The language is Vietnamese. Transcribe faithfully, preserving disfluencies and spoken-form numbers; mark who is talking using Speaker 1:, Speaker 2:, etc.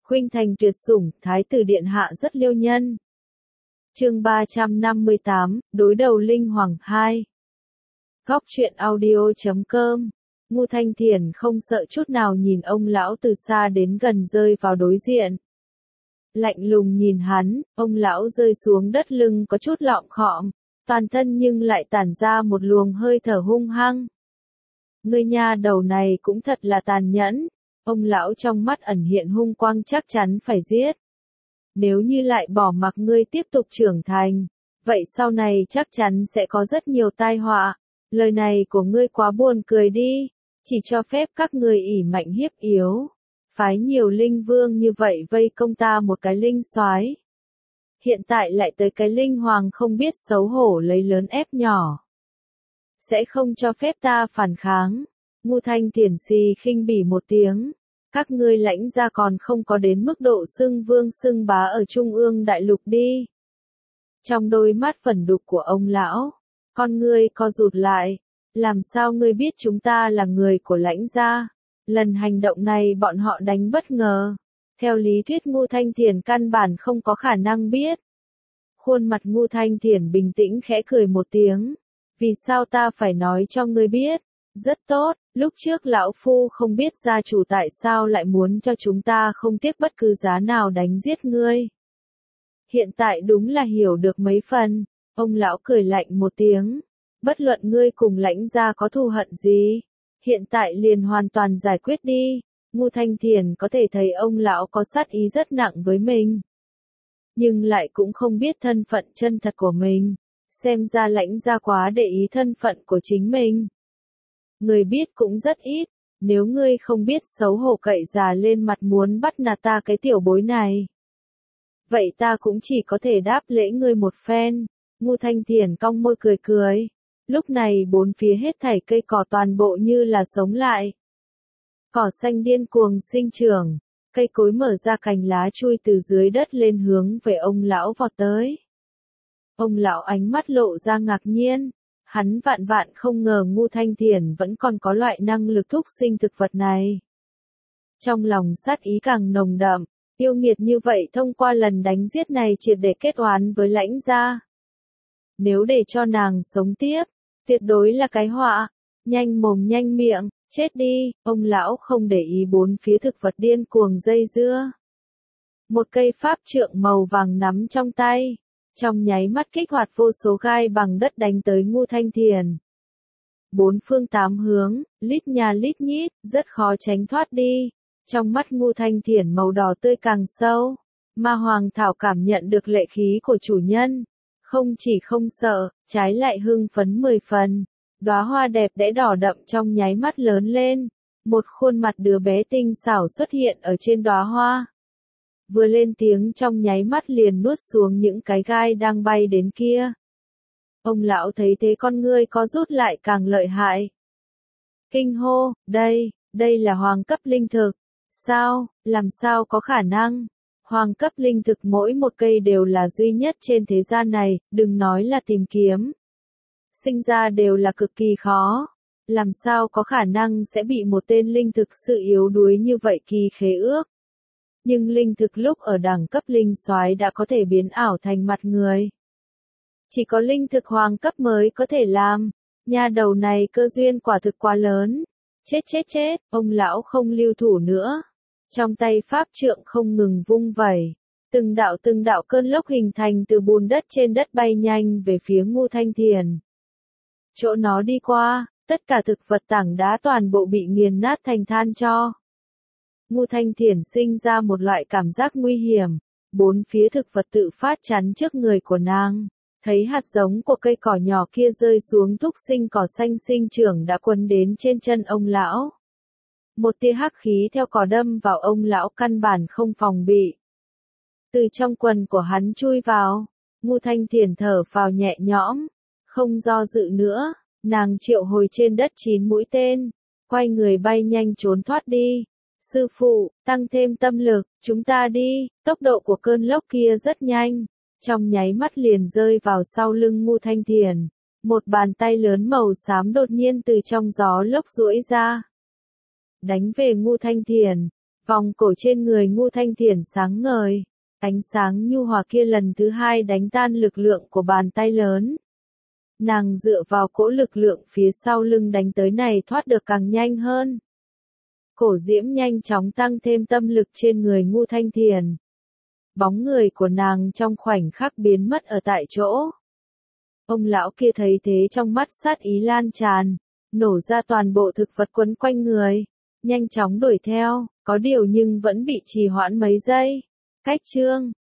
Speaker 1: Khuynh thành tuyệt sủng, thái tử điện hạ rất liêu nhân. Chương ba trăm năm mươi tám, đối đầu linh hoàng hai. Góc truyện audio chấm com. Ngô Thanh Thiền không sợ chút nào nhìn ông lão từ xa đến gần rơi vào đối diện. Lạnh lùng nhìn hắn, ông lão rơi xuống đất lưng có chút lọm khọm, toàn thân nhưng lại tản ra một luồng hơi thở hung hăng. Ngươi nha đầu này cũng thật là tàn nhẫn, ông lão trong mắt ẩn hiện hung quang chắc chắn phải giết. Nếu như lại bỏ mặc ngươi tiếp tục trưởng thành, vậy sau này chắc chắn sẽ có rất nhiều tai họa. Lời này của ngươi quá buồn cười đi, chỉ cho phép các ngươi ỷ mạnh hiếp yếu. Phái nhiều linh vương như vậy vây công ta một cái linh soái. Hiện tại lại tới cái linh hoàng không biết xấu hổ lấy lớn ép nhỏ. Sẽ không cho phép ta phản kháng. Ngô Thanh Thiền xì khinh bỉ một tiếng. Các ngươi lãnh gia còn không có đến mức độ xưng vương xưng bá ở trung ương đại lục đi. Trong đôi mắt phẫn đục của ông lão, con ngươi co rụt lại. Làm sao ngươi biết chúng ta là người của lãnh gia? Lần hành động này bọn họ đánh bất ngờ. Theo lý thuyết Ngô Thanh Thiền căn bản không có khả năng biết. Khuôn mặt Ngô Thanh Thiền bình tĩnh khẽ cười một tiếng. Vì sao ta phải nói cho ngươi biết? Rất tốt, lúc trước lão phu không biết gia chủ tại sao lại muốn cho chúng ta không tiếc bất cứ giá nào đánh giết ngươi. Hiện tại đúng là hiểu được mấy phần. Ông lão cười lạnh một tiếng. Bất luận ngươi cùng lãnh gia có thù hận gì, hiện tại liền hoàn toàn giải quyết đi. Ngô Thanh Thiền có thể thấy ông lão có sát ý rất nặng với mình. Nhưng lại cũng không biết thân phận chân thật của mình. Xem ra lãnh gia quá để ý thân phận của chính mình. Người biết cũng rất ít, nếu ngươi không biết xấu hổ cậy già lên mặt muốn bắt nạt ta cái tiểu bối này. Vậy ta cũng chỉ có thể đáp lễ ngươi một phen. Ngô Thanh Thiền cong môi cười cười. Lúc này bốn phía hết thảy cây cỏ toàn bộ như là sống lại. Cỏ xanh điên cuồng sinh trưởng, cây cối mở ra cành lá chui từ dưới đất lên hướng về ông lão vọt tới. Ông lão ánh mắt lộ ra ngạc nhiên, hắn vạn vạn không ngờ Ngô Thanh Thiền vẫn còn có loại năng lực thúc sinh thực vật này. Trong lòng sát ý càng nồng đậm, yêu nghiệt như vậy thông qua lần đánh giết này triệt để kết oán với lãnh gia. Nếu để cho nàng sống tiếp, tuyệt đối là cái họa. Nhanh mồm nhanh miệng, chết đi. Ông lão không để ý bốn phía thực vật điên cuồng dây dưa. Một cây pháp trượng màu vàng nắm trong tay, trong nháy mắt kích hoạt vô số gai bằng đất đánh tới Ngô Thanh Thiền. Bốn phương tám hướng, lít nhà lít nhít, rất khó tránh thoát đi. Trong mắt Ngô Thanh Thiền màu đỏ tươi càng sâu. Ma Hoàng Thảo cảm nhận được lệ khí của chủ nhân. Không chỉ không sợ, trái lại hưng phấn mười phần. Đóa hoa đẹp đẽ đỏ đậm trong nháy mắt lớn lên. Một khuôn mặt đứa bé tinh xảo xuất hiện ở trên đóa hoa. Vừa lên tiếng trong nháy mắt liền nuốt xuống những cái gai đang bay đến kia. Ông lão thấy thế con ngươi có rút lại càng lợi hại. Kinh hô, đây, đây là hoàng cấp linh thực. Sao, làm sao có khả năng? Hoàng cấp linh thực mỗi một cây đều là duy nhất trên thế gian này, đừng nói là tìm kiếm. Sinh ra đều là cực kỳ khó. Làm sao có khả năng sẽ bị một tên linh thực sự yếu đuối như vậy kỳ khế ước. Nhưng linh thực lúc ở đẳng cấp linh soái đã có thể biến ảo thành mặt người. Chỉ có linh thực hoàng cấp mới có thể làm. Nha đầu này cơ duyên quả thực quá lớn. Chết chết chết, ông lão không lưu thủ nữa. Trong tay pháp trượng không ngừng vung vẩy. Từng đạo từng đạo cơn lốc hình thành từ bùn đất trên đất bay nhanh về phía Ngô Thanh Thiền. Chỗ nó đi qua, tất cả thực vật tảng đá toàn bộ bị nghiền nát thành than tro. Ngô Thanh Thiền sinh ra một loại cảm giác nguy hiểm. Bốn phía thực vật tự phát chắn trước người của nàng. Thấy hạt giống của cây cỏ nhỏ kia rơi xuống thúc sinh cỏ xanh sinh trưởng đã quấn đến trên chân ông lão. Một tia hắc khí theo cỏ đâm vào ông lão căn bản không phòng bị. Từ trong quần của hắn chui vào, Ngô Thanh Thiền thở phào nhẹ nhõm, không do dự nữa, nàng triệu hồi trên đất chín mũi tên, quay người bay nhanh trốn thoát đi. Sư phụ, tăng thêm tâm lực, chúng ta đi. Tốc độ của cơn lốc kia rất nhanh, trong nháy mắt liền rơi vào sau lưng Ngô Thanh Thiền. Một bàn tay lớn màu xám đột nhiên từ trong gió lốc duỗi ra. Đánh về Ngô Thanh Thiền. Vòng cổ trên người Ngô Thanh Thiền sáng ngời, ánh sáng nhu hòa kia lần thứ hai đánh tan lực lượng của bàn tay lớn. Nàng dựa vào cỗ lực lượng phía sau lưng đánh tới này thoát được càng nhanh hơn. Cổ diễm nhanh chóng tăng thêm tâm lực trên người Ngô Thanh Thiền. Bóng người của nàng trong khoảnh khắc biến mất ở tại chỗ. Ông lão kia thấy thế trong mắt sát ý lan tràn, nổ ra toàn bộ thực vật quấn quanh người, nhanh chóng đuổi theo, có điều nhưng vẫn bị trì hoãn mấy giây. Cách chương